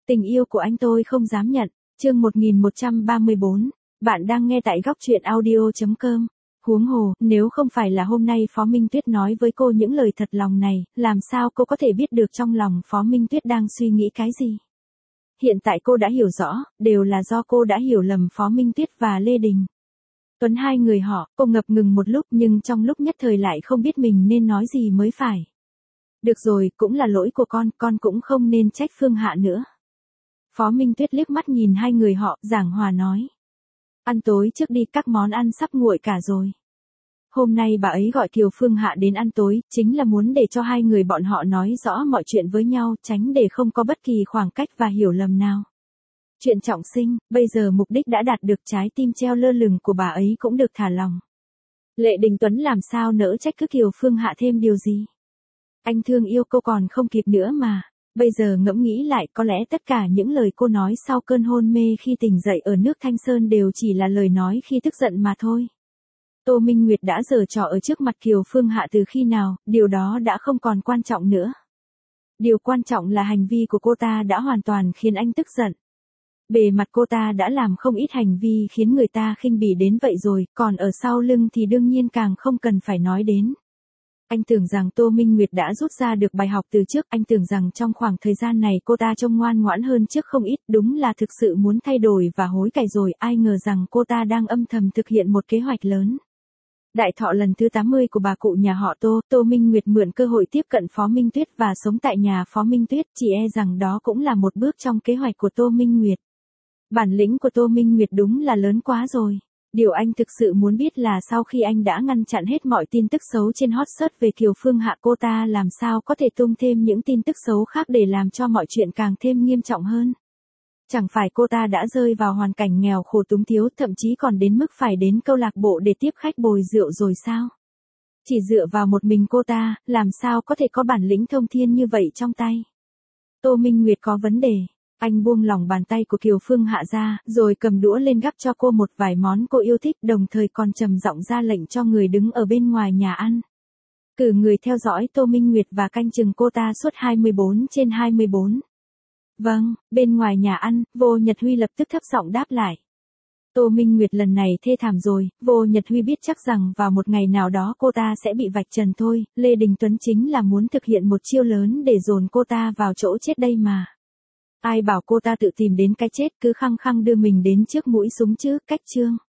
Tình yêu của anh tôi không dám nhận. Chương 1134. Bạn đang nghe tại góc truyện audio.com. Huống hồ, nếu không phải là hôm nay Phó Minh Tuyết nói với cô những lời thật lòng này, làm sao cô có thể biết được trong lòng Phó Minh Tuyết đang suy nghĩ cái gì? Hiện tại cô đã hiểu rõ, đều là do cô đã hiểu lầm Phó Minh Tuyết và Lê Đình Tuấn, hai người họ. Cô ngập ngừng một lúc nhưng trong lúc nhất thời lại không biết mình nên nói gì mới phải. Được rồi, cũng là lỗi của con cũng không nên trách Phương Hạ nữa. Phó Minh Tuyết liếc mắt nhìn hai người họ, giảng hòa nói. Ăn tối trước đi, các món ăn sắp nguội cả rồi. Hôm nay bà ấy gọi Kiều Phương Hạ đến ăn tối, chính là muốn để cho hai người bọn họ nói rõ mọi chuyện với nhau, tránh để không có bất kỳ khoảng cách và hiểu lầm nào. Chuyện trọng sinh, bây giờ mục đích đã đạt được, trái tim treo lơ lửng của bà ấy cũng được thả lỏng. Lệ Đình Tuấn làm sao nỡ trách cứ Kiều Phương Hạ thêm điều gì. Anh thương yêu cô còn không kịp nữa mà. Bây giờ ngẫm nghĩ lại, có lẽ tất cả những lời cô nói sau cơn hôn mê khi tỉnh dậy ở nước Thanh Sơn đều chỉ là lời nói khi tức giận mà thôi. Tô Minh Nguyệt đã giở trò ở trước mặt Kiều Phương Hạ từ khi nào, điều đó đã không còn quan trọng nữa. Điều quan trọng là hành vi của cô ta đã hoàn toàn khiến anh tức giận. Bề mặt cô ta đã làm không ít hành vi khiến người ta khinh bỉ đến vậy rồi, còn ở sau lưng thì đương nhiên càng không cần phải nói đến. Anh tưởng rằng Tô Minh Nguyệt đã rút ra được bài học từ trước, anh tưởng rằng trong khoảng thời gian này cô ta trông ngoan ngoãn hơn trước không ít, đúng là thực sự muốn thay đổi và hối cải rồi, ai ngờ rằng cô ta đang âm thầm thực hiện một kế hoạch lớn. Đại thọ lần thứ 80 của bà cụ nhà họ Tô, Tô Minh Nguyệt mượn cơ hội tiếp cận Phó Minh Tuyết và sống tại nhà Phó Minh Tuyết, chỉ e rằng đó cũng là một bước trong kế hoạch của Tô Minh Nguyệt. Bản lĩnh của Tô Minh Nguyệt đúng là lớn quá rồi. Điều anh thực sự muốn biết là sau khi anh đã ngăn chặn hết mọi tin tức xấu trên hot search về Kiều Phương Hạ, cô ta làm sao có thể tung thêm những tin tức xấu khác để làm cho mọi chuyện càng thêm nghiêm trọng hơn. Chẳng phải cô ta đã rơi vào hoàn cảnh nghèo khổ túng thiếu, thậm chí còn đến mức phải đến câu lạc bộ để tiếp khách bồi rượu rồi sao? Chỉ dựa vào một mình cô ta, làm sao có thể có bản lĩnh thông thiên như vậy trong tay? Tô Minh Nguyệt có vấn đề. Anh buông lỏng bàn tay của Kiều Phương Hạ ra, rồi cầm đũa lên gắp cho cô một vài món cô yêu thích, đồng thời còn trầm giọng ra lệnh cho người đứng ở bên ngoài nhà ăn. Cử người theo dõi Tô Minh Nguyệt và canh chừng cô ta suốt 24/24. Vâng, bên ngoài nhà ăn, Vô Nhật Huy lập tức thấp giọng đáp lại. Tô Minh Nguyệt lần này thê thảm rồi, Vô Nhật Huy biết chắc rằng vào một ngày nào đó cô ta sẽ bị vạch trần thôi, Lê Đình Tuấn chính là muốn thực hiện một chiêu lớn để dồn cô ta vào chỗ chết đây mà. Ai bảo cô ta tự tìm đến cái chết, cứ khăng khăng đưa mình đến trước mũi súng chứ, cách chương.